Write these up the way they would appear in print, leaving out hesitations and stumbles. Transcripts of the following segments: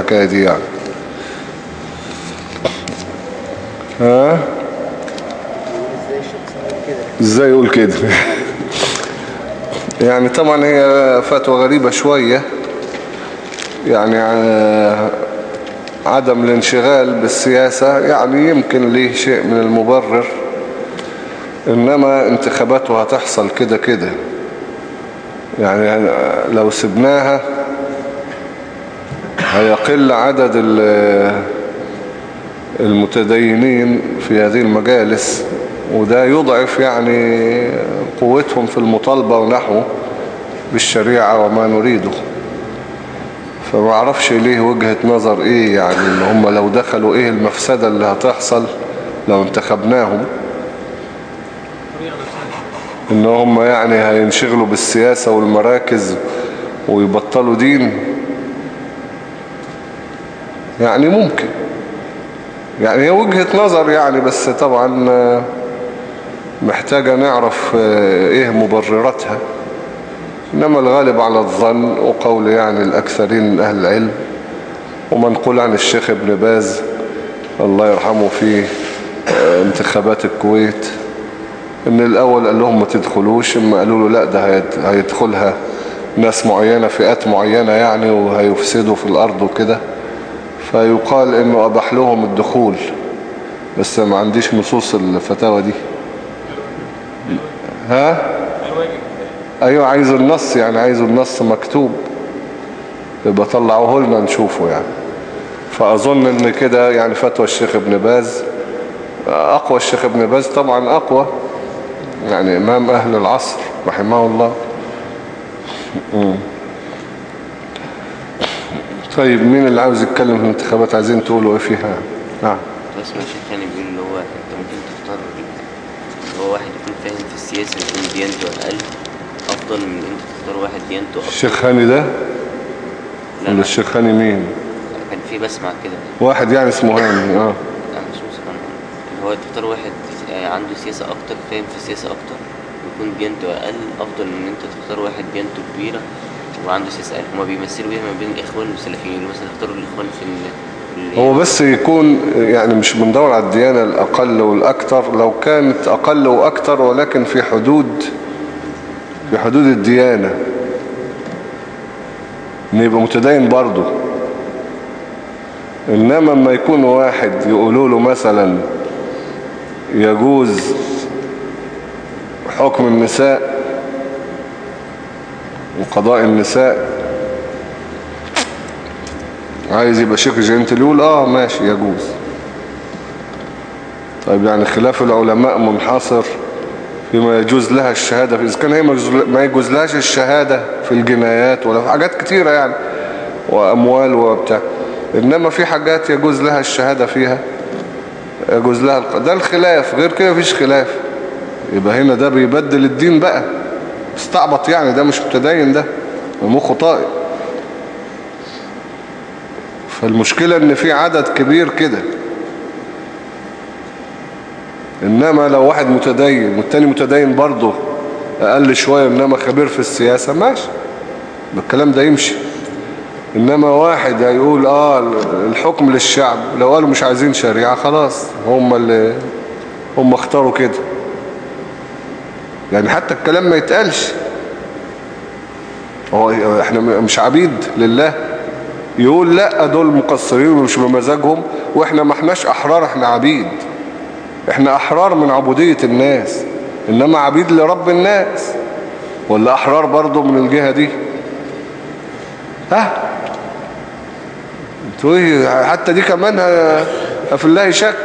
الحكاية دي يعني. ها ازاي يقول كده؟ يعني طبعا هي فتوى غريبة شوية، يعني عدم الانشغال بالسياسة يعني يمكن ليه شيء من المبرر، إنما انتخاباته هتحصل كده كده، يعني لو سبناها هيقل عدد المتدينين في هذه المجالس، وده يضعف يعني قوتهم في المطالبة ونحو بالشريعة وما نريده. فما اعرفش ليه وجهة نظر ايه، يعني ان هم لو دخلوا ايه المفسدة اللي هتحصل لو انتخبناهم، ان هم يعني هينشغلوا بالسياسة والمراكز ويبطلوا دين. يعني ممكن، يعني هي وجهة نظر يعني، بس طبعا محتاجة نعرف ايه مبرراتها. انما الغالب على الظن وقول يعني الاكثرين من اهل العلم، ومنقول عن الشيخ ابن باز الله يرحمه في انتخابات الكويت، ان الاول قال لهم ما تدخلوش، اما قالوا له لا ده هيدخلها ناس معينة فئات معينة يعني وهيفسدوا في الارض وكده، فيقال انه اباح لهم الدخول، بس ما عنديش نصوص الفتاوى دي. ها ايوه عايز النص، يعني عايز النص مكتوب يبقى طلعوه لنا نشوفه يعني. فاظن ان كده يعني فتوى الشيخ ابن باز اقوى، الشيخ ابن باز طبعا اقوى، يعني امام اهل العصر رحمه الله. طيب مين اللي عاوز يتكلم في الانتخابات؟ عايزين تقولوا ايه فيها؟ نعم. اسمع الشيخ ثاني بيقول اللي هو انت ممكن تختار اللي هو واحد يكون فاهم في السياسة ويكون ديانته اقل افضل من انت تختار واحد ديانته اكتر. الشيخ هاني ده ولا الشيخ هاني مين؟ كان في بسمع كده واحد يعني اسمه هاني. لا مش مسمع، اللي هو تختار واحد عنده سياسة اكتر، فاهم في السياسة اكتر ويكون ديانته اقل افضل من انت تختار واحد ديانته كبيرة وعنده سياسة اقل. هما بيمثلوا بيها ما بين الاخوان والسلفيين، مثلا اختاروا الاخوان في هو بس يكون يعني مش بندور على الديانة الأقل والأكثر، لو كانت أقل وأكثر ولكن في حدود الديانة، إن يبقى متدين برضه. إنما ما يكون واحد يقولوا له مثلا يجوز حكم النساء وقضاء النساء، عايز يبقى شيخ جنتل يقول ماشي يجوز. طيب يعني خلاف العلماء منحصر فيما يجوز لها الشهادة، إذا كان هي ما يجوز لهاش الشهادة في الجنايات ولا في حاجات كتيرة يعني وأموال وبتاع، إنما في حاجات يجوز لها الشهادة فيها، يجوز لها ده الخلاف، غير كده مفيش خلاف. يبقى هنا ده بيبدل الدين بقى، استعبط يعني، ده مش متدين، ده مخه طائق. فالمشكلة ان في عدد كبير كده، انما لو واحد متدين والتاني متدين برضه اقل شوية انما خبير في السياسة، ماشي الكلام ده يمشي. انما واحد هيقول الحكم للشعب، لو قالوا مش عايزين شريعة خلاص هم اختاروا كده، يعني حتى الكلام ما يتقالش. احنا مش عبيد لله، يقول لا دول مقصرين ومش بمزاجهم، واحنا ما احناش احرار، احنا عبيد، احنا احرار من عبودية الناس، انما عبيد لرب الناس، ولا احرار برضو من الجهة دي؟ انتوا ايه حتى دي كمان في الله شك؟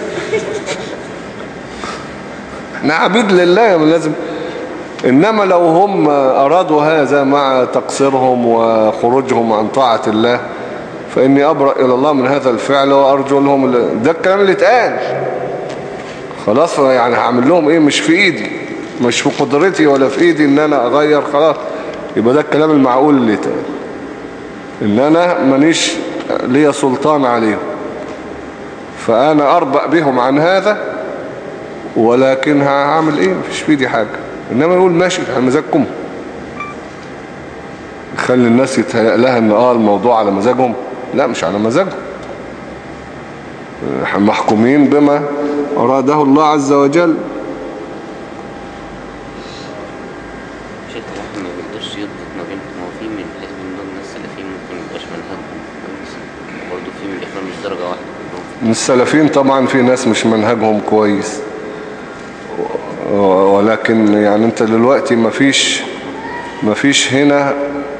احنا عبيد لله لازم. إنما لو هم أرادوا هذا مع تقصيرهم وخروجهم عن طاعة الله، فإني أبرأ إلى الله من هذا الفعل وأرجو لهم ده الكلام اللي اتقال خلاص. يعني هعمل لهم إيه؟ مش في إيدي، مش في قدرتي ولا في إيدي إن أنا أغير، خلاص يبقى ده الكلام المعقول اللي اتقال، إن أنا مانيش لي سلطان عليهم، فأنا أربأ بهم عن هذا، ولكن هعمل إيه؟ مفيش في إيدي حاجة. إنما يقول ماشي على مزاجكم، يخلي الناس يتهيأ لها إن الموضوع على مزاجهم، لا مش على مزاجهم، محكومين بما أراده الله عز وجل. شيخ الواحد ما بيقدرش يضبط ما بين، ما هو في من حزب النور ناس سلفيين ممكن ميبقاش منهجهم كويس، وبرضه في من الإخوان مش درجة واحدة. من السلفيين طبعا في ناس مش منهجهم كويس، ولكن يعني انت دلوقتي مفيش هنا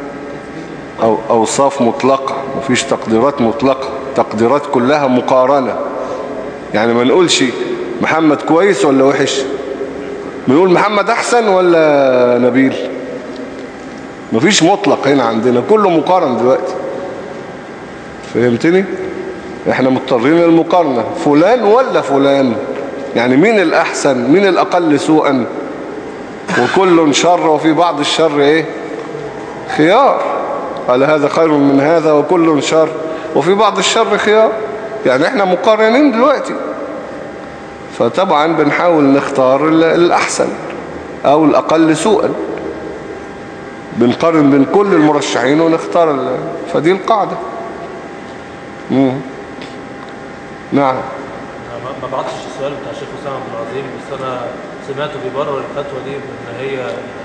أوصاف مطلقة، مفيش تقديرات مطلقة، تقديرات كلها مقارنة. يعني ما نقولش محمد كويس ولا وحش، بنقول محمد أحسن ولا نبيل. مفيش مطلق هنا عندنا، كله مقارن دلوقتي. فهمتني؟ احنا مضطرين للمقارنة، فلان ولا فلان، يعني مين الأحسن مين الأقل سوءا. وكل شر وفي بعض الشر ايه خيار، قال هذا خير من هذا وكل شر وفي بعض الشر خيار. يعني احنا مقارنين دلوقتي، فطبعا بنحاول نختار الأحسن أو الأقل سوءا، بنقارن بين كل المرشحين ونختار فدي القاعدة. نعم. ما بعتش السؤال بتاع الشيخ أسامة عبد العظيم، بس أنا سمعته بيبرر الفتوى دي بأن هي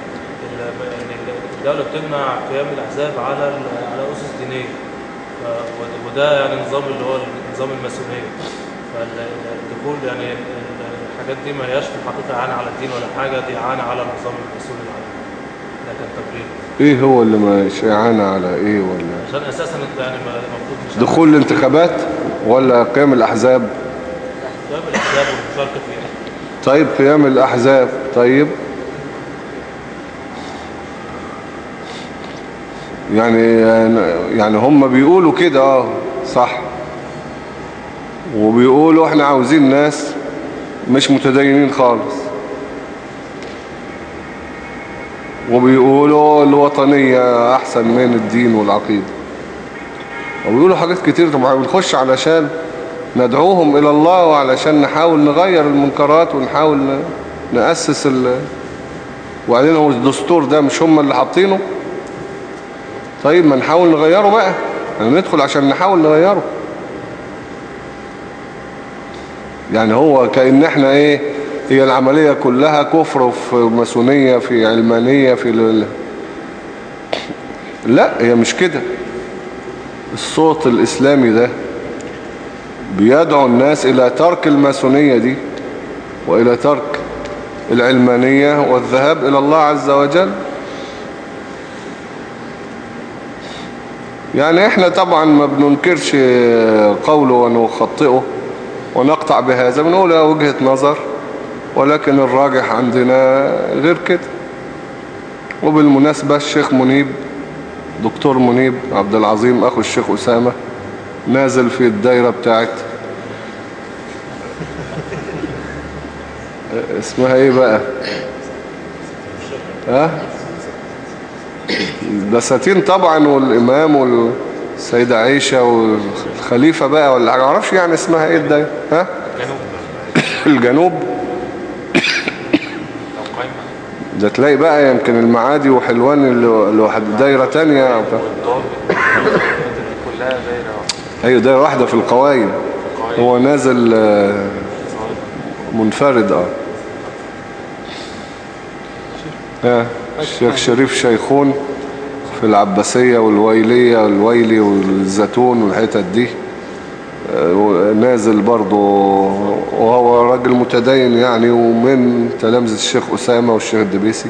الدولة بتمنع قيام الأحزاب على أسس دينية، وده يعني نظام اللي هو نظام الماسونية. فالدخول يعني الحاجات دي ما هياش في الحقيقة إعانة على الدين ولا حاجة، دي إعانة على النظام الماسوني العالمي. ده كان تبرير. ايه هو اللي مش إعانة على ايه ولا عشان أساسا انت يعني المفروض مش دخول الانتخابات ولا قيام الأحزاب؟ قيام الأحزاب والمشاركة فيها. طيب قيام الأحزاب، طيب يعني هم بيقولوا كده صح، وبيقولوا احنا عاوزين ناس مش متدينين خالص، وبيقولوا الوطنية احسن من الدين والعقيدة، وبيقولوا حاجات كتير. طبعا بنخش علشان ندعوهم الى الله، وعلشان نحاول نغير المنكرات ونحاول نأسس وبعدين هو الدستور ده مش هم اللي حاطينه، طيب ما نحاول نغيره بقى، يعني ندخل عشان نحاول نغيره. يعني هو كأن احنا ايه، هي العملية كلها كفر في ماسونية في علمانية في لا هي مش كده. الصوت الإسلامي ده بيدعو الناس إلى ترك الماسونية دي وإلى ترك العلمانية والذهاب إلى الله عز وجل. يعني احنا طبعا ما بننكرش قوله ونخطئه ونقطع بهذا، بنقول وجهة نظر، ولكن الراجح عندنا غير كده. وبالمناسبة الشيخ منيب، دكتور منيب عبد العظيم أخو الشيخ أسامة، نازل في الدايرة بتاعت اسمها ايه بقى، بساتين طبعا، والإمام والسيدة عائشة والخليفة بقى، ولا ما اعرفش يعني اسمها ايه الدايرة، الجنوب. ده تلاقي بقى يمكن المعادي وحلوان اللي واحد دايرة تانية كلها دايرة، ايوه دايرة واحدة في القوايم. هو نازل منفرد. الشيخ شريف شيخون في العباسية والويلية والويلي والزيتون والحتت دي، نازل برضو، وهو راجل متدين يعني، ومن تلامذة الشيخ أسامة والشيخ الدبيسي.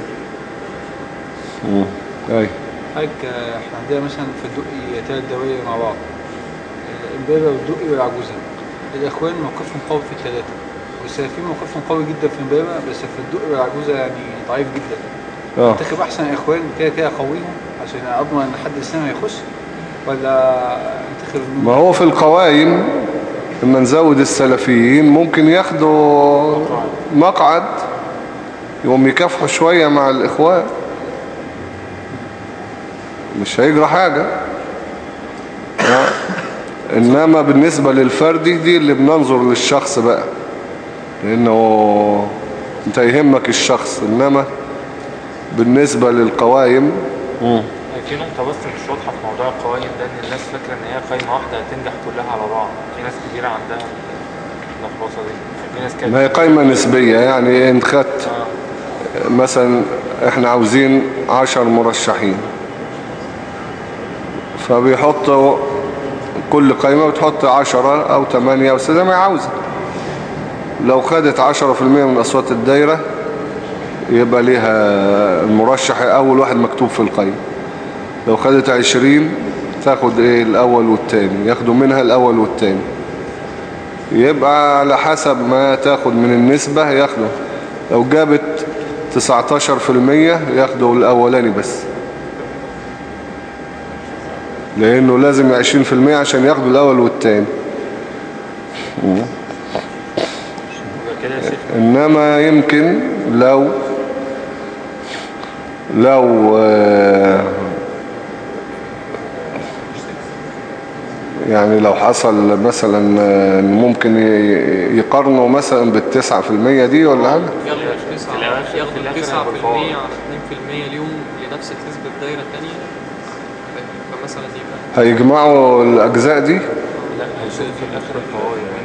احنا عندنا مثلا في الدقي 3 دواير مع بعض، الإمبابة والدقي والعجوزة. الإخوان موقفهم قوي في الثلاثة، والسلفيين موقفهم قوي جدا في الإمبابة، بس في الدقي والعجوزة يعني ضعيف جدا. انتخب أحسن إخوان كده قويهم عشان أضمن أن حد الإسلام هيخش، ولا انتخب ما هو في القوائم لما نزود السلفيين ممكن ياخدوا مقعد، يقوم يكافحوا شوية مع الإخوان، مش هيجرى حاجة. إنما بالنسبة للفردي دي اللي بننظر للشخص بقى، لأنه انت يهمك الشخص، إنما بالنسبة للقوائم في نقطة بس مش واضحة في موضوع القوائم ده، إن الناس فاكرة إن هي قايمة واحدة هتنجح كلها على بعض. في ناس كتير عندها اللخبطة دي. في ناس كانت ما هي قايمة نسبية، يعني ان خدت مثلا احنا عاوزين 10 مرشحين، فبيحطوا كل قايمة بتحط 10 أو 8 أو 6 ما عاوزة. لو خدت 10% من أصوات الدايرة يبقى ليها المرشح أول واحد مكتوب في القايمة. لو خدت 20 تاخد ايه الأول والتاني، ياخدوا منها الأول والتاني. يبقى على حسب ما تاخد من النسبة ياخدوا. لو جابت 19% ياخدوا الأولاني بس، لأنه لازم 20% عشان ياخدوا الأول والتاني. إنما يمكن لو يعني لو حصل مثلا ممكن يقارنوا مثلا بال9% دي ولا حاجة، ياخدوا 9% على 2% ليهم لنفس حزب الدايرة الثانية، فمثلا يبقى هيجمعوا الأجزاء دي. لا، هيشوف في الآخر القوائم من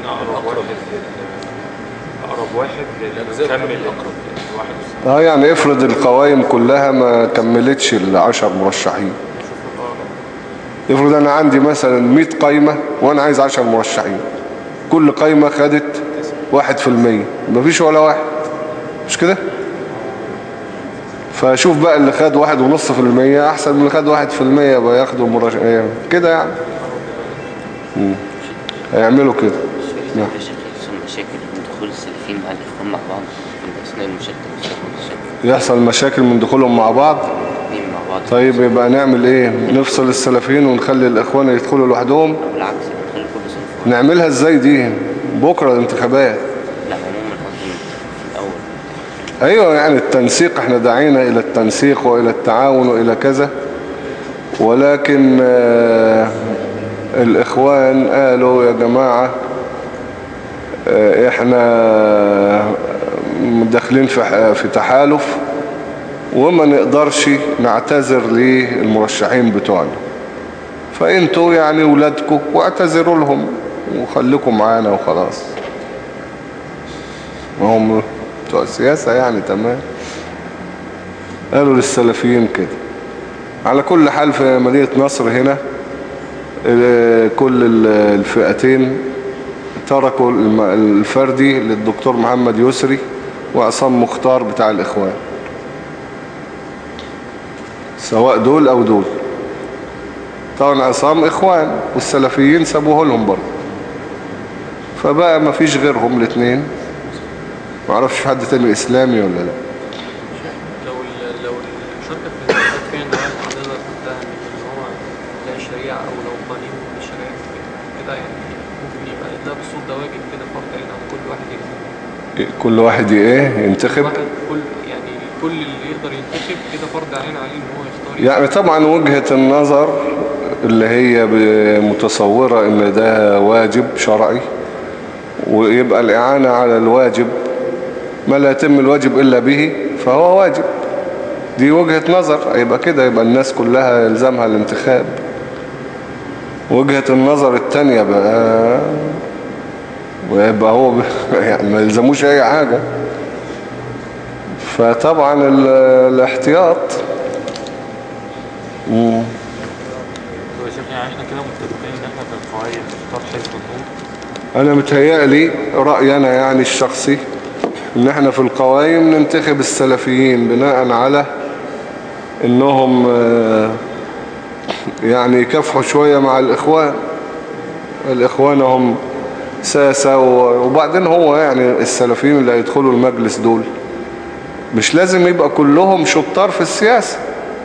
أقرب واحد للكمل الواحد. يعني افرض القوائم كلها ما كملتش 10 مرشحين. افرض انا عندي مثلا 100 قايمة وانا عايز 10 مرشحين، كل قايمة خدت 1%، مفيش ولا واحد، مش كده؟ فشوف بقى اللي خد 1.5% احسن من اللي خد 1%، يبقى ياخدوا مرشحين كده يعني. هيعملوا كده. نعم. يحصل مشاكل من دخول السلفيين مع الإخوان مع بعض في أثناء المشاركة. يحصل مشاكل من دخولهم مع بعض. مع بعض. طيب يبقى نعمل ايه؟ نفصل السلفيين ونخلي الإخوان يدخلوا لوحدهم؟ أو بالعكس نخلي كل صنف. نعملها ازاي دي؟ بكرة الانتخابات. لا عموما قصدي في الأول. ايوه يعني التنسيق، احنا دعينا الى التنسيق والى التعاون والى كذا، ولكن الاخوان قالوا يا جماعة احنا داخلين في تحالف وما نقدرش نعتذر للمرشحين بتوعنا، فانتوا يعني ولادكم واعتذروا لهم وخليكم معانا وخلاص. هم بتوع السياسة يعني. تمام. قالوا للسلفيين كده. على كل حال في مدينة نصر هنا كل الفئتين تركوا الفردي للدكتور محمد يسري وعصام مختار بتاع الإخوان، سواء دول أو دول. طبعا عصام إخوان والسلفيين سابوه لهم برضه، فبقى ما فيش غيرهم الاثنين. ما اعرفش في حد تاني إسلامي ولا لا. لو الشركة في الانتخابات فيها نوعية محددة تنتهي ان هو لا شريعة او لو قانون الشريعة كده يعني ممكن يبقى ده بالصوت ده واجب كده فرض عين او كل واحد كل واحد ايه ينتخب؟ يعني كل اللي يقدر ينتخب كده فرض عين عليه ان هو يختار. يعني طبعا وجهة النظر اللي هي متصورة ان ده واجب شرعي ويبقى الإعانة على الواجب ما لا يتم الواجب إلا به فهو واجب. دي وجهة نظر. يبقى كده يبقى الناس كلها يلزمها الانتخاب. وجهة النظر التانية بقى ويبقى هو يعني ما يلزموش أي حاجة. فطبعا الاحتياط. يعني احنا كده متفقين ان احنا في القوائم نختار حزب النور. انا متهيألي رأينا يعني الشخصي ان احنا في القوائم ننتخب السلفيين بناء على انهم يعني يكافحوا شوية مع الاخوان هم ساسة. وبعدين هو يعني السلفيين اللي هيدخلوا المجلس دول مش لازم يبقى كلهم شطار في السياسة.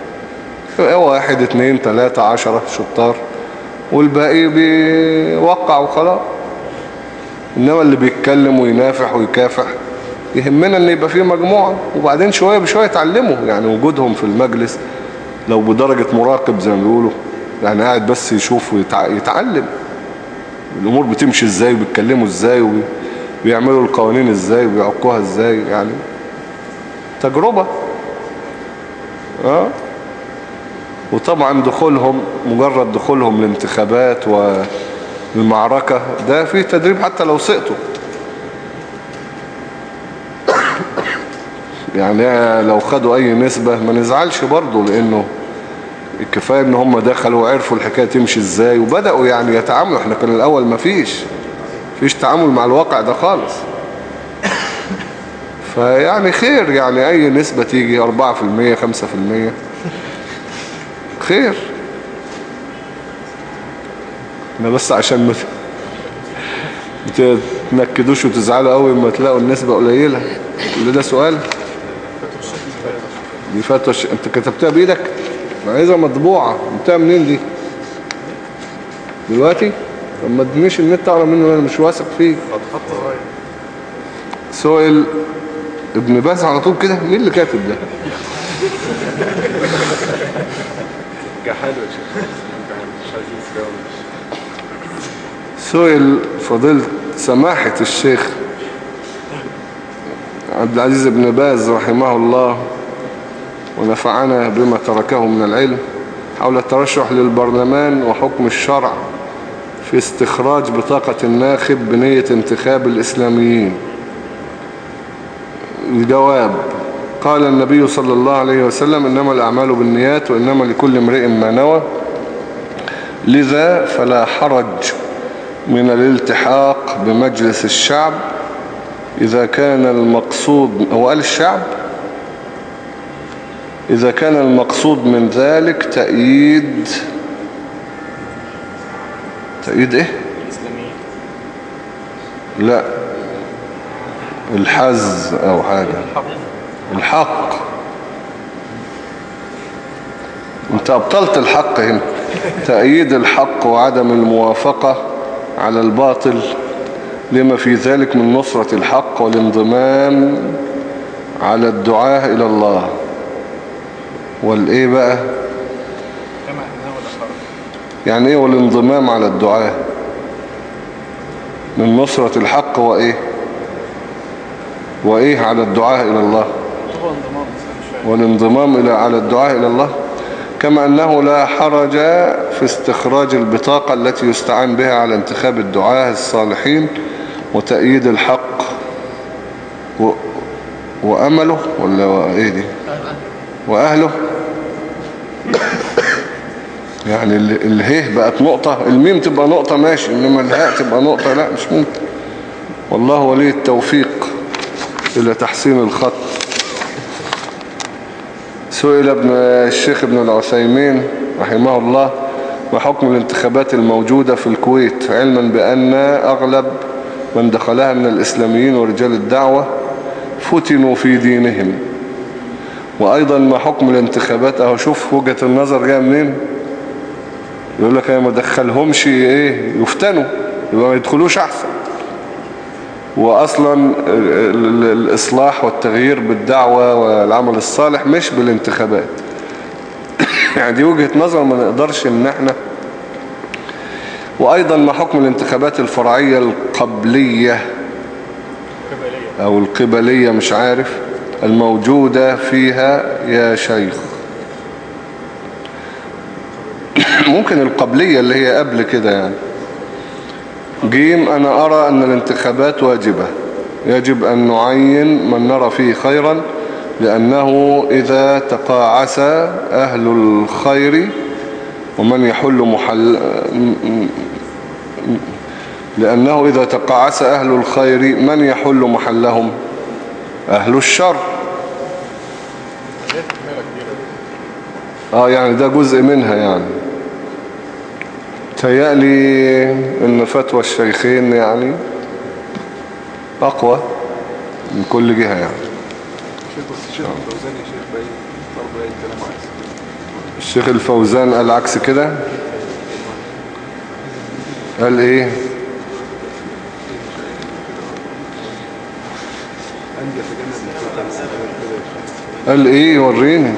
1 2 3 10 شطار والباقي بيوقع وخلاص. إنما اللي بيتكلم وينافح ويكافح يهمنا ان يبقى فيه مجموعة وبعدين شوية بشوية يتعلموا. يعني وجودهم في المجلس لو بدرجة مراقب زي ما بيقولوا يعني قاعد بس يشوف ويتعلم الأمور بتمشي ازاي وبيتكلموا ازاي وبيعملوا القوانين ازاي وبيعقوها ازاي. يعني تجربة. وطبعا دخولهم مجرد دخولهم الانتخابات والمعركة ده فيه تدريب حتى لو سقطوا. يعني لو خدوا اي نسبة ما نزعلش برضو، لانه الكفاية ان هم دخلوا وعرفوا الحكاية تمشي ازاي وبدأوا يعني يتعاملوا. احنا كان الاول ما فيش تعامل مع الواقع ده خالص. فيعني خير، يعني اي نسبة تيجي 4% 5% خير. انا بس عشان ما تنكدوش وتزعلوا قوي لما تلاقوا النسبة قليلة. كل ده سؤال. دي فتوى انت كتبتها بايدك؟ ما عايزها مطبوعة. جبتها منين دي دلوقتي؟ طب ما تدينيش النت اقرا منه، انا مش واثق فيه. سؤال ابن باز على طول كده. مين اللي كاتب ده؟ سؤال فضيلة سماحة الشيخ عبد العزيز بن باز رحمه الله ونفعنا بما تركه من العلم حول الترشح للبرلمان وحكم الشرع في استخراج بطاقة الناخب بنية انتخاب الإسلاميين. الجواب: قال النبي صلى الله عليه وسلم: إنما الأعمال بالنيات وإنما لكل امرئ ما نوى، لذا فلا حرج من الالتحاق بمجلس الشعب إذا كان المقصود، هو قال الشعب، إذا كان المقصود من ذلك تأييد إيه؟ لا، الحز أو حاجة. الحق. انت أبطلت الحق هنا. تأييد الحق وعدم الموافقة على الباطل لما في ذلك من نصرة الحق والانضمام على الدعاء إلى الله. والإيه بقى؟ يعني إيه والانضمام على الدعاء؟ من نصرة الحق وإيه على الدعاء إلى الله؟ والانضمام على الدعاء إلى الله. كما أنه لا حرج في استخراج البطاقة التي يستعان بها على انتخاب الدعاة الصالحين وتأييد الحق وأمله، ولا إيه دي؟ وأهله. يعني الهيه بقت نقطة، الميم تبقى نقطة ماشي، إنما الهاء تبقى نقطة لا، مش ممكن. والله ولي التوفيق إلى تحسين الخط. سئل الشيخ ابن العثيمين رحمه الله: ما حكم الانتخابات الموجودة في الكويت، علما بأن أغلب من دخلها من الإسلاميين ورجال الدعوة فتنوا في دينهم؟ وأيضا ما حكم الانتخابات، أهو شوف وجهة النظر جاء منين. يقول لك أنا ما دخلهمش يفتنوا، يبقى ما يدخلوش أحسن. وأصلا الإصلاح والتغيير بالدعوة والعمل الصالح مش بالانتخابات. يعني دي وجهة نظر ما نقدرش ان احنا. وأيضا ما حكم الانتخابات الفرعية القبلية أو القبلية مش عارف الموجودة فيها يا شيخ؟ ممكن القبلية اللي هي قبل كده يعني. جيم: أنا أرى أن الانتخابات واجبة، يجب أن نعين من نرى فيه خيرا، لأنه إذا تقاعس أهل الخير ومن يحل لأنه إذا تقاعس أهل الخير من يحل محلهم؟ أهل الشر. يعني ده جزء منها يعني. تهيألي ان فتوى الشيخين يعني اقوى من كل جهة يعني. الشيخ الفوزان قال عكس كده. قال ايه؟ قال ايه؟ وريني.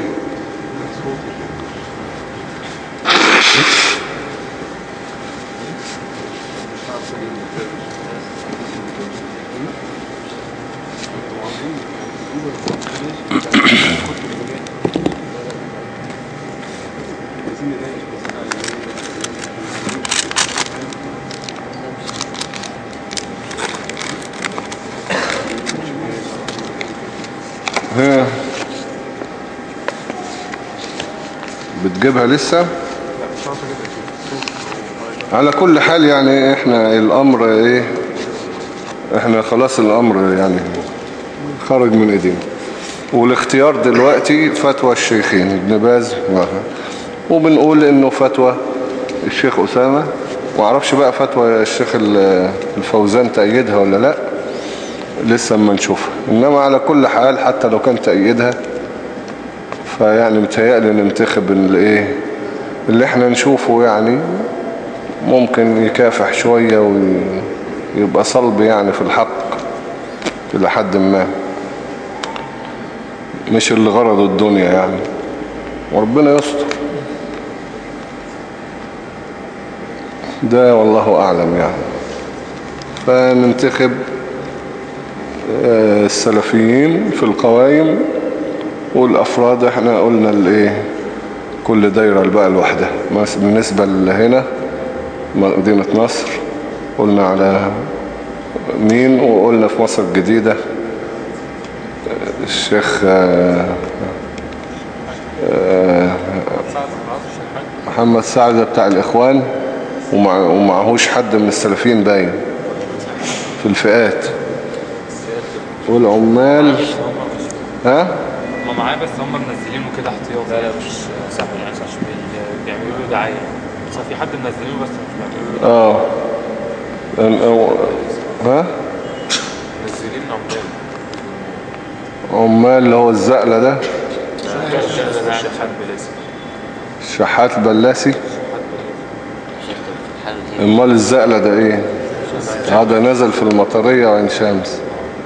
بتجيبها لسه؟ على كل حال يعني احنا الامر ايه، احنا خلاص الامر يعني خرج من ايدينا، والاختيار دلوقتي فتوى الشيخين ابن باز وبنقول انه فتوى الشيخ أسامة، وعرفش بقى فتوى الشيخ الفوزان تأيدها ولا لا، لسه اما نشوفها. انما على كل حال حتى لو كان تأيدها فيعني متهيألي ننتخب الايه اللي احنا نشوفه، يعني ممكن يكافح شوية ويبقى صلب يعني في الحق إلى حد ما، مش اللي غرضه الدنيا يعني، وربنا يستر. ده والله أعلم يعني. فننتخب السلفيين في القوائم، والأفراد احنا قلنا الايه كل دايرة بقى لوحدها. بالنسبة لهنا مدينة نصر قلنا على مين، وقلنا في مصر الجديدة الشيخ محمد سعد بتاع الإخوان، ومعهوش حد من السلفيين باين في الفئات. والعمال ها هم معاه بس هم منزلينه كده احتياطي. لا مش صح يعني، مش بيعملوا له دعاية، بس في حد منزلينه بس مش بيعملوا له. ها منزلين عمال اللي هو الزقلة ده شحات بلاسي. امال الزقلة ده ايه؟ هذا نزل في المطرية وعين شمس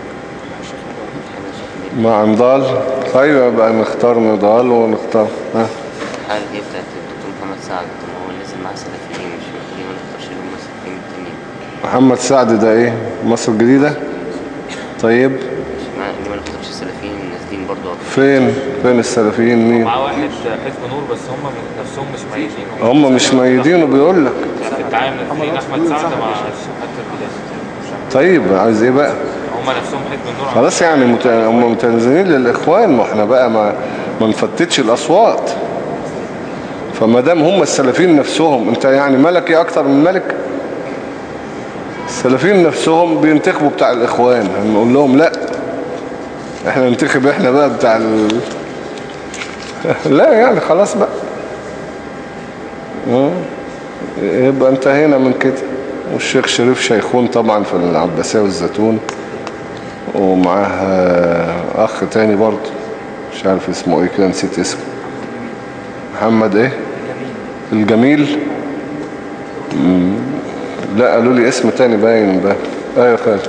مع نضال. طيب بقى نختار نضال ونختار الحالة دي بتاعت الدكتور محمد سعد، هو الناس اللي معاه سلفيين، مش ليه ما نختارش اللي هم سلفيين التانيين. محمد سعد ده ايه؟ مصر الجديدة. طيب ليه ما نختارش السلفيين نازلين برضو فين السلفيين؟ مين معاه؟ واحد حزب نور بس هم نفسهم مش ميتين. هم مش ميتين وبيقول لك في الدعاية منزلين احمد سعد مع الشحات البلاسي. طيب عايز ايه بقى؟ هم نفسهم حزب النور خلاص يعني هم متنزلين للإخوان، ما احنا بقى ما نفتتش الأصوات. فما دام هم السلفيين نفسهم، انت يعني ملك ايه اكتر من ملك؟ السلفيين نفسهم بينتخبوا بتاع الإخوان، هنقول لهم لا احنا ننتخب احنا بقى بتاع لا يعني خلاص بقى يبقى انتهينا من كده. والشيخ شريف شيخون طبعا في العباسية والزيتون، ومعاه اخ تاني برضه مش عارف اسمه ايه كده، نسيت اسمه. محمد ايه الجميل. لا قالوا لي اسم تاني باين بقى. ايوه خالد.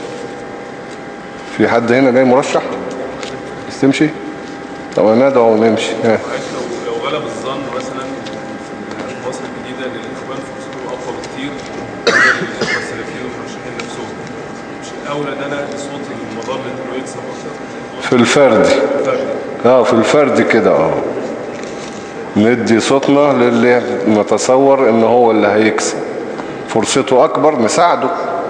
في حد هنا جاي مرشح تمشي؟ طب انا ندعو ونمشي. لو غلب الظن مثلا في مصر الجديدة ان الاخوان فرصتهم اقوى بكتير من الاخوان السلفيين والمرشحين نفسهم، مش الاولى ان انا صوتي المضاد انه يكسب اكتر في الفردي؟ في الفردي كده ندي صوتنا للي نتصور ان هو اللي هيكسب، فرصته اكبر نساعده.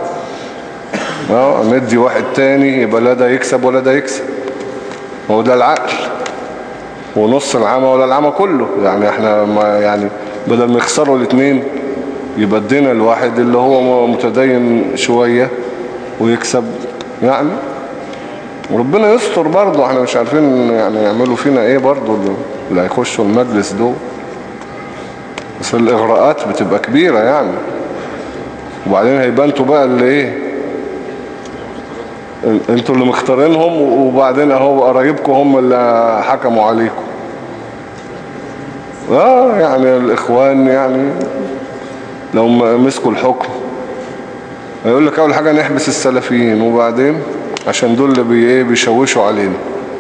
ندي واحد تاني يبقى لا ده يكسب ولا ده يكسب، هو ده العقل. ونص العمى ولا العمى كله، يعني احنا يعني بدل ما يخسروا الاثنين يبقى ادينا الواحد اللي هو متدين شوية ويكسب يعني. وربنا يستر برضه، احنا مش عارفين يعني يعملوا فينا ايه برضه اللي هيخشوا المجلس دول، بس الاغراءات بتبقى كبيرة يعني. وبعدين هيبانتوا بقى اللي ايه، انتوا اللي مختارينهم، وبعدين اهو قرايبكم هم اللي حكموا عليكم. يعني الاخوان يعني لو مسكوا الحكم هيقول لك اول حاجة نحبس السلفيين، وبعدين عشان دول اللي بيشوشوا علينا.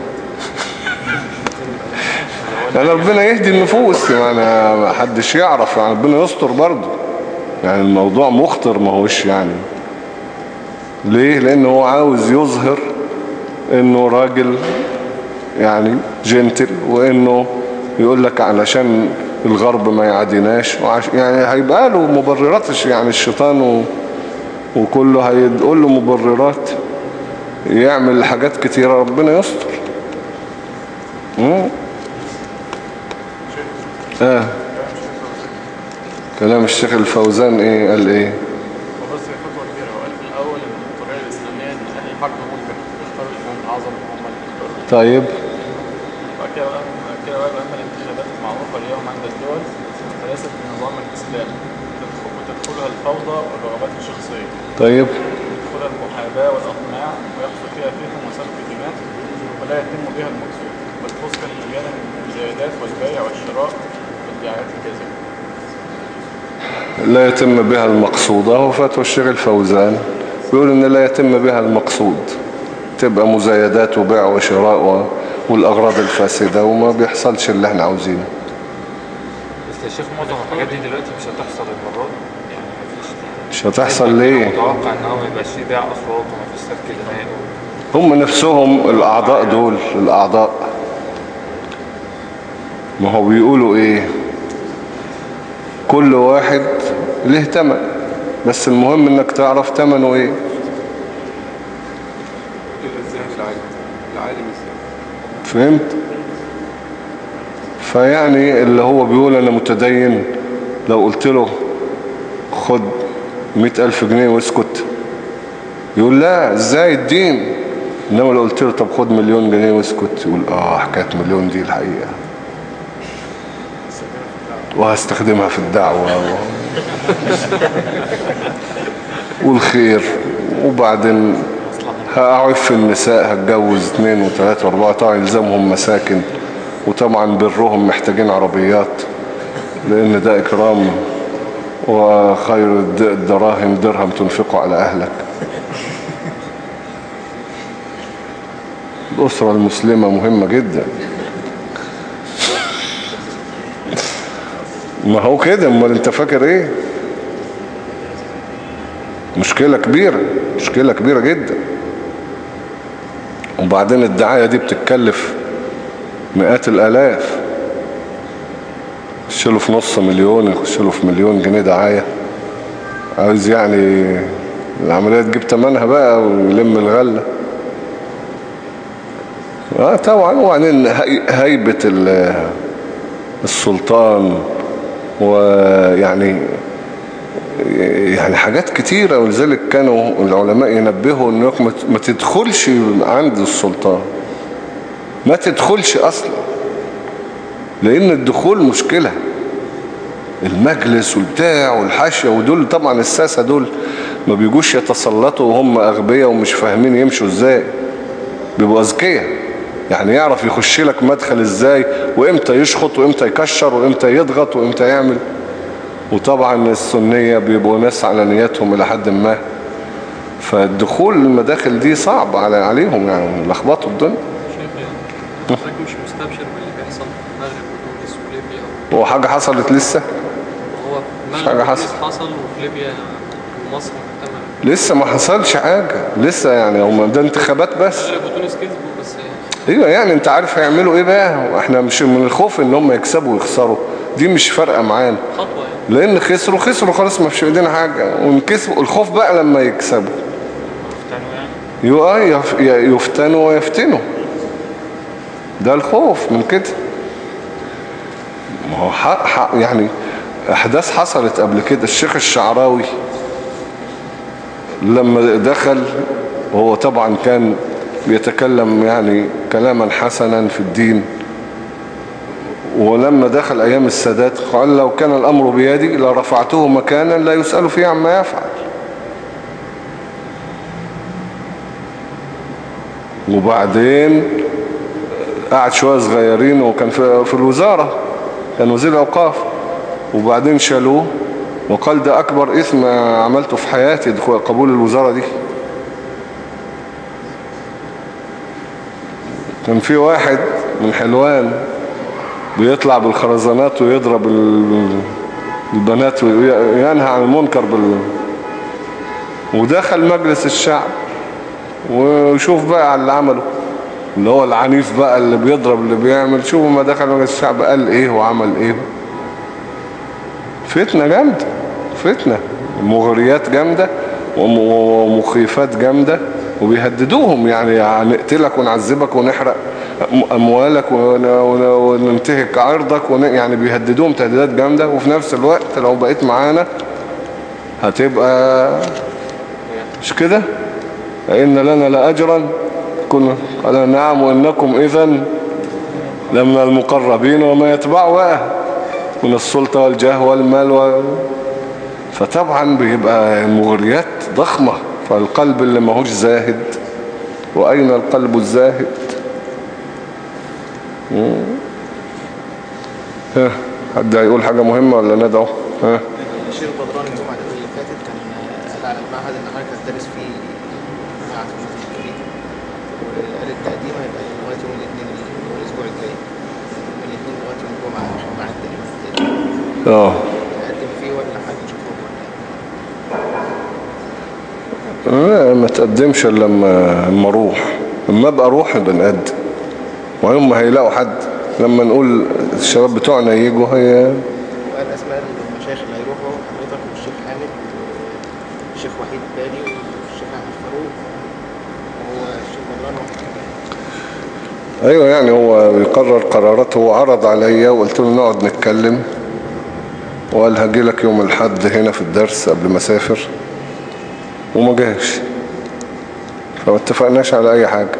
يعني ربنا يهدي النفوس، يعني ما حدش يعرف، يعني ربنا يستر برضه. يعني الموضوع مخطر، ما هوش يعني ليه؟ لانه هو عاوز يظهر انه راجل يعني جنتل، وانه يقول لك علشان الغرب ما يعاديناش، يعني هيبقى له مبررات يعني الشيطان وكله هيقول له مبررات يعمل حاجات كتيرة. ربنا يستر. كلام الشيخ الفوزان ايه قال ايه؟ وبس هي خطوة كبيرة. هو قال في الأول إن الطريقة الإسلامية إن أهل الحق هم اللي بيختاروا الإمام الأعظم وهم اللي بيختاروا. طيب بعد كده بقى أما الانتخابات المعروفة اليوم عند الدول فليست بنظام الإسلام، وتدخلها الفوضى والرغبات الشخصية. طيب تدخلها المحاباة والأطماع ويحصل فيها فهم وسلب الدماء ولا يتم بها المقصود، بل تسكن مجالا المزايدات والبيع والشراء والدعايات الكاذبة. لا يتم بها المقصود. اهو فتوى الشيخ الفوزان بيقول ان لا يتم بها المقصود، تبقى مزايدات وبيع وشراء والاغراض الفاسدة وما بيحصلش اللي احنا عاوزينه. بس يا شيخ معظم الحاجات دي دلوقتي مش هتحصل المرة دي، يعني مش هتحصل ليه؟ متوقع ان هو ما يبقاش فيه بيع اصوات وما فيش سفك دماء. هم نفسهم الاعضاء دول، الاعضاء ما هو بيقولوا ايه؟ كل واحد له تمن، بس المهم انك تعرف تمنه ايه. العالم ازاي؟ فهمت؟ فيعني اللي هو بيقول انا متدين، لو قلت له خد 100,000 جنيه واسكت، يقول لا ازاي الدين. انما لو قلت له طب خد 1,000,000 جنيه واسكت، يقول حكاية 1,000,000 دي الحقيقة وهستخدمها في الدعوة والخير، وبعدين هأعف النساء، هتجوز 2 و3 و4، طبعا يلزمهم مساكن، وطبعا برهم محتاجين عربيات لأن ده إكرام، وخير الدراهم درهم تنفقه على أهلك. الأسرة المسلمة مهمة جدا. ما هو كده، امال انت فاكر ايه؟ مشكلة كبيرة، مشكلة كبيرة جدا. وبعدين الدعاية دي بتتكلف مئات الآلاف، يخشله في نص مليون، يخشله في 1,000,000 جنيه دعاية. عايز يعني العملية تجيب تمنها بقى ويلم الغلة. طبعا. وبعدين هيبة السلطان، ويعني حاجات كتيرة، ولذلك كانوا العلماء ينبهوا انك ما تدخلش عند السلطان، ما تدخلش اصلا، لان الدخول مشكلة. المجلس والبتاع والحاشية ودول طبعا الساسة دول ما بيجوش يتسلطوا وهم اغبياء ومش فاهمين يمشوا ازاي، بيبقوا اذكياء، يعني يعرف يخش لك مدخل ازاي، وامتى يشخط وامتى يكشر وامتى يضغط وامتى يعمل. وطبعا السنية بيبقوا ناس على نياتهم الى حد ما، فالدخول المداخل دي صعب عليهم، يعني لخبطوا الدنيا. شيخ حضرتك مش مستبشر باللي بيحصل في المغرب وتونس وليبيا؟ هو حاجة حصلت لسه؟ هو مش في حاجة المغرب حصل. حصل وفي ليبيا ومصر تمام. لسه ما حصلش حاجة لسه، يعني هم ده انتخابات بس. المغرب وتونس كسبوا بس ايوه، يعني انت عارف هيعملوا ايه بقى. احنا مش من الخوف ان هم يكسبوا ويخسروا، دي مش فارقة معانا، خطوة يعني. لان خسروا خلاص ما فيش في ايدينا حاجة، ونكسبوا. الخوف بقى لما يكسبوا يفتنوا ويفتنوا، ده الخوف من كده. ما هو يعني احداث حصلت قبل كده. الشيخ الشعراوي لما دخل، وهو طبعا كان بيتكلم يعني كلاما حسنا في الدين، ولما دخل ايام السادات قال لو كان الامر بيدي لرفعته مكانا لا يسأل فيه عما يفعل. وبعدين قعد شوية صغيرين، وكان في الوزارة، كان وزير الأوقاف، وبعدين شالوه وقال ده أكبر إثم عملته في حياتي قبول الوزارة دي. كان في واحد من حلوان بيطلع بالخرزانات ويضرب البنات وينهى عن المنكر ودخل مجلس الشعب، وشوف بقى على اللي عمله، اللي هو العنيف بقى اللي بيضرب اللي بيعمل. شوفوا ما دخل مجلس الشعب قال ايه وعمل ايه. فتنة جامدة، فتنة، مغريات جامدة ومخيفات جامدة، وبيهددوهم يعني نقتلك ونعذبك ونحرق أموالك وننتهك عرضك يعني بيهددوهم تهديدات جامدة. وفي نفس الوقت لو بقيت معانا هتبقى مش كده؟ إن لنا لأجرا كنا قال نعم وإنكم إذن لمن المقربين وما يتبعوا من السلطة والجاه والمال فطبعا بيبقى المغريات ضخمة. فالقلب اللي ماهوش زاهد، وأين القلب الزاهد؟ حد هيقول حاجة مهمة ولا ندعو؟ الشيخ بدران الجمعة اللي فاتت كان قال على المعهد ان حضرتك هتدرس فيه معهد المسجد الكبير، وقال التقديم هيبقى لغاية يوم الاثنين اللي هو الاسبوع الجاي، من الاثنين لغاية يوم الجمعة عشان معهد التقديم. هقدم فيه ولا حاجة نشوفه ولا ما تقدمش الا لما اروح، لما ابقى اروح بنقدم، وهم هيلاقوا حد. لما نقول الشباب بتوعنا ييجوا وقال اسماء المشايخ اللي هيروحوا حضرتك والشيخ حامد والشيخ وحيد بالي والشيخ احمد فاروق والشيخ بدران واحد كمان. ايوه يعني هو بيقرر قرارات. هو عرض عليا وقلت له نقعد نتكلم، وقال هاجي لك يوم الحد هنا في الدرس قبل ما اسافر، وما جاش. فما اتفقناش على اي حاجة.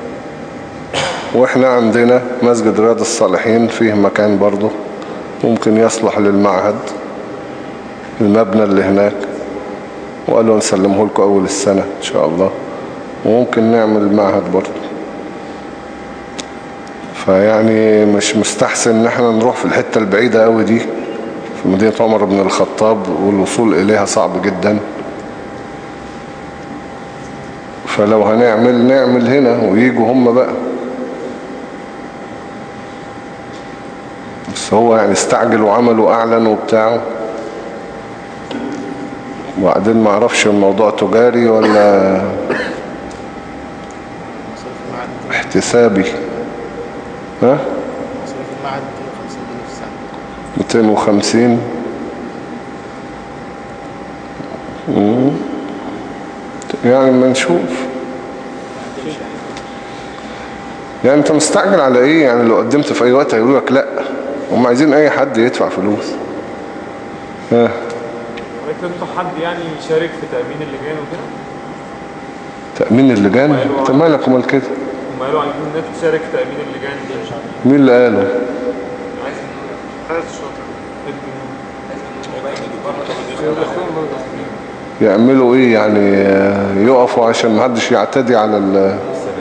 واحنا عندنا مسجد رياض الصالحين فيه مكان برضه ممكن يصلح للمعهد، المبنى اللي هناك، وقالوا نسلمه لكم اول السنة ان شاء الله، وممكن نعمل المعهد برضه. فيعني مش مستحسن ان احنا نروح في الحتة البعيدة قوي دي في مدينة عمر بن الخطاب، والوصول اليها صعب جدا. فلو نعمل هنا ويجوا هم بقى. بس هو يعني استعجل وعملوا اعلن وبتاعه، وبعدين ما عرفش الموضوع تجاري ولا احتسابي. ها؟ مصاريف المعهد 250 جنيه في السنة. 250. يعني ما نشوف. يعني انت مستعجل على ايه؟ يعني لو قدمت في اي وقت هيقولوا لك لا، هم عايزين اي حد يدفع فلوس. حضرتك انتوا حد يعني يشارك في تأمين اللجان وكده؟ تأمين اللجان؟ انت مالك ومال كده؟ هم قالوا عايزين الناس تشارك في تأمين اللجان دي. مين اللي قاله؟ يعملوا ايه يعني؟ يقفوا عشان محدش يعتدي على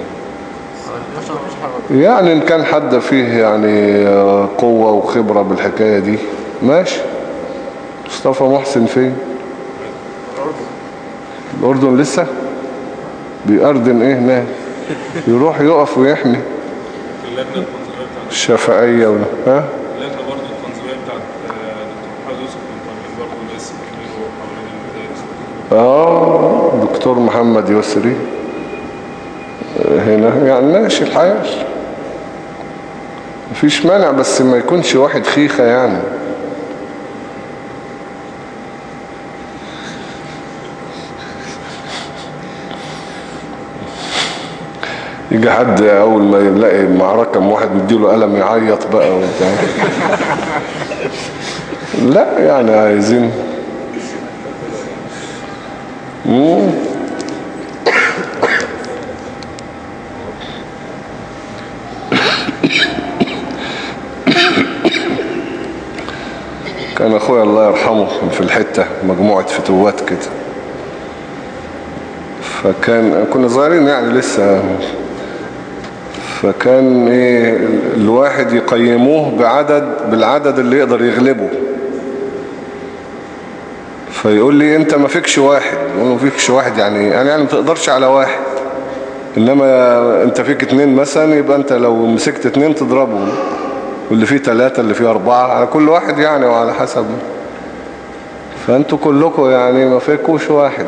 يعني ان كان حد فيه يعني قوة وخبرة بالحكاية دي ماشي. مصطفى محسن فين؟ الأردن لسه؟ بيأردن ايه هناك؟ يروح يقف ويحمي الشافعية ولا ها؟ اللجنة برضه التنظيمية بتاعت دكتور محمد يوسف كان برضه ناس كتير حوالين المدارس. دكتور محمد يسري هنا يعني ماشي الحياة، مفيش مانع، بس ما يكونش واحد خيخة يعني. يجي حد اول ما يلاقي معركة واحد مديله قلم يعيط بقى وبتاع. لا يعني عايزين كان اخويا الله يرحمه في الحتة مجموعة فتوات كده، كنا صغيرين يعني لسه. فكان ايه الواحد يقيموه بالعدد اللي يقدر يغلبه. فيقول لي انت ما فيكش واحد. ما فيكش واحد يعني ما تقدرش على واحد، انما انت فيك 2 مثلا، يبقى انت لو مسكت 2 تضربهم، واللي فيه 3 اللي فيه 4 على كل واحد يعني، وعلى حسب. فانتوا كلكم يعني ما فيكوش واحد.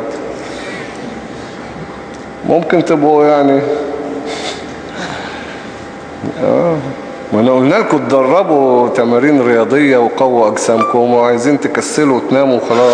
ممكن تبقوا يعني وانا قلنا لكم تدربوا تمارين رياضية وقووا اجسامكم، وعايزين تكسلوا وتناموا وخلاص.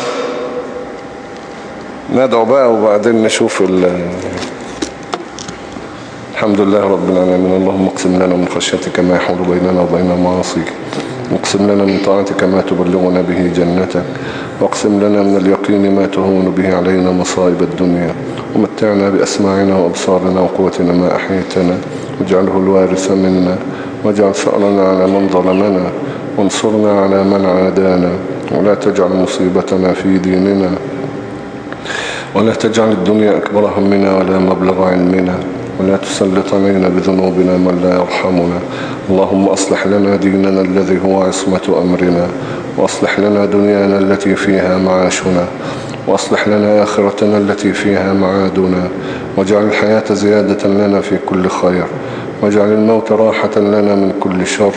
ندعو بقى وبعدين نشوف الحمد لله رب العالمين. اللهم اقسم لنا من خشيتك ما يحول بيننا وبين معاصيك، واقسم لنا من طاعتك ما تبلغنا به جنتك، واقسم لنا من اليقين ما تهون به علينا مصائب الدنيا، ومتعنا بأسماعنا وأبصارنا وقوتنا ما أحيتنا، واجعله الوارث منا، واجعل ثأرنا على من ظلمنا، وانصرنا على من عادانا، ولا تجعل مصيبتنا في ديننا، ولا تجعل الدنيا أكبر همنا ولا مبلغ علمنا، ولا تسلط علينا بذنوبنا من لا يرحمنا. اللهم أصلح لنا ديننا الذي هو عصمة أمرنا، وأصلح لنا دنيانا التي فيها معاشنا، وأصلح لنا آخرتنا التي فيها معادنا، واجعل الحياة زيادة لنا في كل خير، واجعل الموت راحة لنا من كل شر.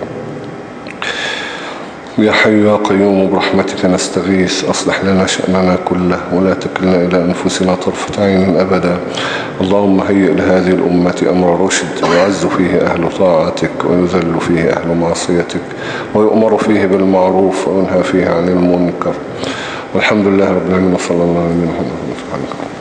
يا حي يا قيوم برحمتك نستغيث، أصلح لنا شأننا كله ولا تكلنا إلى أنفسنا طرفة عين أبدا. اللهم هيئ لهذه الأمة أمر رشد، يعز فيه أهل طاعتك ويذل فيه أهل معصيتك، ويؤمر فيه بالمعروف وينهى فيه عن المنكر. والحمد لله رب العالمين، وصلى الله عليه وسلم.